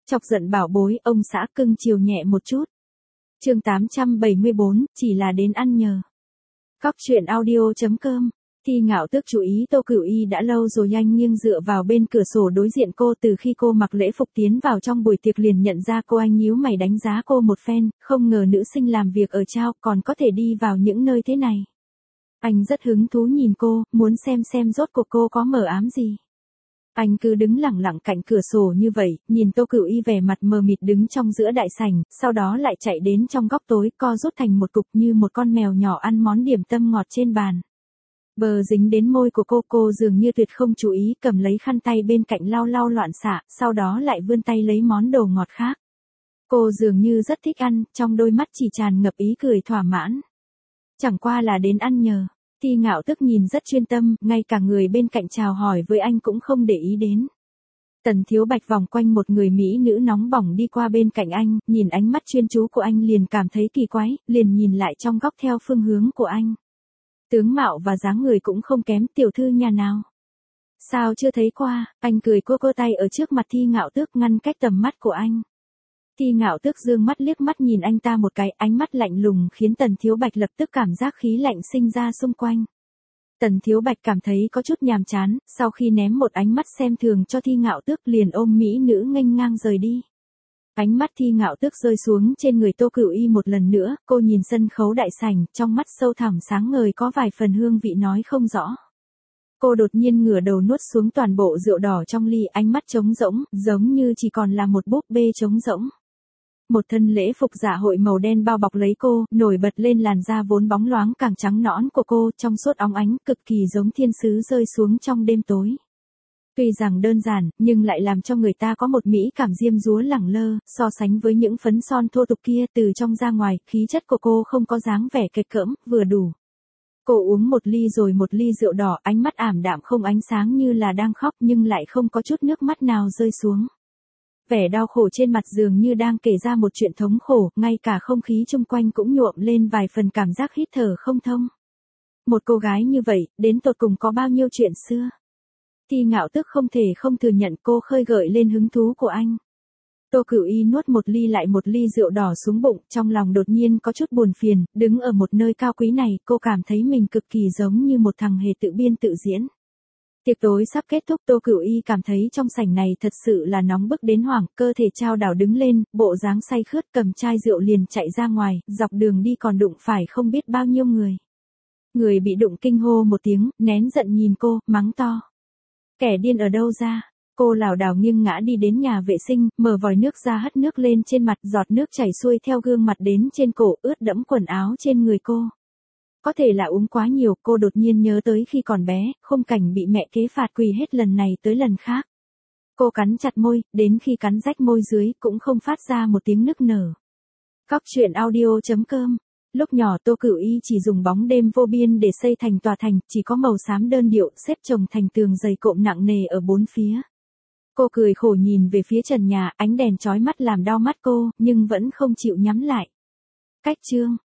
Chọc giận bảo bối, ông xã cưng chiều nhẹ một chút. Chương 874, chỉ là đến ăn nhờ. Cóc truyện audio.com. Thi Ngạo Tước chú ý Tô Cửu Y đã lâu rồi, anh nghiêng dựa vào bên cửa sổ đối diện cô. Từ khi cô mặc lễ phục tiến vào trong buổi tiệc liền nhận ra cô. Anh nhíu mày đánh giá cô một phen, không ngờ nữ sinh làm việc ở Trao còn có thể đi vào những nơi thế này. Anh rất hứng thú nhìn cô, muốn xem rốt cuộc cô có mờ ám gì. Anh cứ đứng lẳng lặng cạnh cửa sổ như vậy, nhìn Tô Cửu Y vẻ mặt mờ mịt đứng trong giữa đại sảnh, sau đó lại chạy đến trong góc tối, co rút thành một cục như một con mèo nhỏ ăn món điểm tâm ngọt trên bàn. Bờ dính đến môi của cô dường như tuyệt không chú ý, cầm lấy khăn tay bên cạnh lau loạn xạ, sau đó lại vươn tay lấy món đồ ngọt khác. Cô dường như rất thích ăn, trong đôi mắt chỉ tràn ngập ý cười thỏa mãn. Chẳng qua là đến ăn nhờ. Thi Ngạo Tước nhìn rất chuyên tâm, ngay cả người bên cạnh chào hỏi với anh cũng không để ý đến. Tần Thiếu Bạch vòng quanh một người mỹ nữ nóng bỏng đi qua bên cạnh anh, nhìn ánh mắt chuyên chú của anh liền cảm thấy kỳ quái, liền nhìn lại trong góc theo phương hướng của anh. Tướng mạo và dáng người cũng không kém, tiểu thư nhà nào. Sao chưa thấy qua, anh cười cô tay ở trước mặt Thi Ngạo Tước ngăn cách tầm mắt của anh. Thi Ngạo Tước dương mắt liếc mắt nhìn anh ta một cái, ánh mắt lạnh lùng khiến Tần Thiếu Bạch lập tức cảm giác khí lạnh sinh ra xung quanh. Tần Thiếu Bạch cảm thấy có chút nhàm chán, sau khi ném một ánh mắt xem thường cho Thi Ngạo Tước liền ôm mỹ nữ nghênh ngang rời đi. Ánh mắt Thi Ngạo Tước rơi xuống trên người Tô Cửu Y một lần nữa, cô nhìn sân khấu đại sảnh, trong mắt sâu thẳm sáng ngời có vài phần hương vị nói không rõ. Cô đột nhiên ngửa đầu nuốt xuống toàn bộ rượu đỏ trong ly, ánh mắt trống rỗng, giống như chỉ còn là một búp bê trống rỗng. Một thân lễ phục dạ hội màu đen bao bọc lấy cô, nổi bật lên làn da vốn bóng loáng càng trắng nõn của cô, trong suốt óng ánh, cực kỳ giống thiên sứ rơi xuống trong đêm tối. Tuy rằng đơn giản, nhưng lại làm cho người ta có một mỹ cảm diêm dúa lẳng lơ, so sánh với những phấn son thô tục kia, từ trong ra ngoài, khí chất của cô không có dáng vẻ kịch cỡm, vừa đủ. Cô uống một ly rồi một ly rượu đỏ, ánh mắt ảm đạm không ánh sáng như là đang khóc nhưng lại không có chút nước mắt nào rơi xuống. Vẻ đau khổ trên mặt dường như đang kể ra một chuyện thống khổ, ngay cả không khí chung quanh cũng nhuộm lên vài phần cảm giác hít thở không thông. Một cô gái như vậy, đến tột cùng có bao nhiêu chuyện xưa? Thi Ngạo Tước không thể không thừa nhận cô khơi gợi lên hứng thú của anh. Tô Cửu Y nuốt một ly lại một ly rượu đỏ xuống bụng, trong lòng đột nhiên có chút buồn phiền, đứng ở một nơi cao quý này, cô cảm thấy mình cực kỳ giống như một thằng hề tự biên tự diễn. Tiệc tối sắp kết thúc, Tô Cửu Y cảm thấy trong sảnh này thật sự là nóng bức đến hoảng, cơ thể chao đảo đứng lên, bộ dáng say khướt cầm chai rượu liền chạy ra ngoài, dọc đường đi còn đụng phải không biết bao nhiêu người. Người bị đụng kinh hô một tiếng, nén giận nhìn cô, mắng to. Kẻ điên ở đâu ra? Cô lảo đảo nghiêng ngã đi đến nhà vệ sinh, mở vòi nước ra hất nước lên trên mặt, giọt nước chảy xuôi theo gương mặt đến trên cổ, ướt đẫm quần áo trên người cô. Có thể là uống quá nhiều, cô đột nhiên nhớ tới khi còn bé, khung cảnh bị mẹ kế phạt quỳ hết lần này tới lần khác. Cô cắn chặt môi, đến khi cắn rách môi dưới cũng không phát ra một tiếng nức nở. Cóc truyện audio.com. Lúc nhỏ Tô Cửu Y chỉ dùng bóng đêm vô biên để xây thành tòa thành, chỉ có màu xám đơn điệu xếp chồng thành tường dày cộm nặng nề ở bốn phía. Cô cười khổ nhìn về phía trần nhà, ánh đèn chói mắt làm đau mắt cô, nhưng vẫn không chịu nhắm lại. Cách chương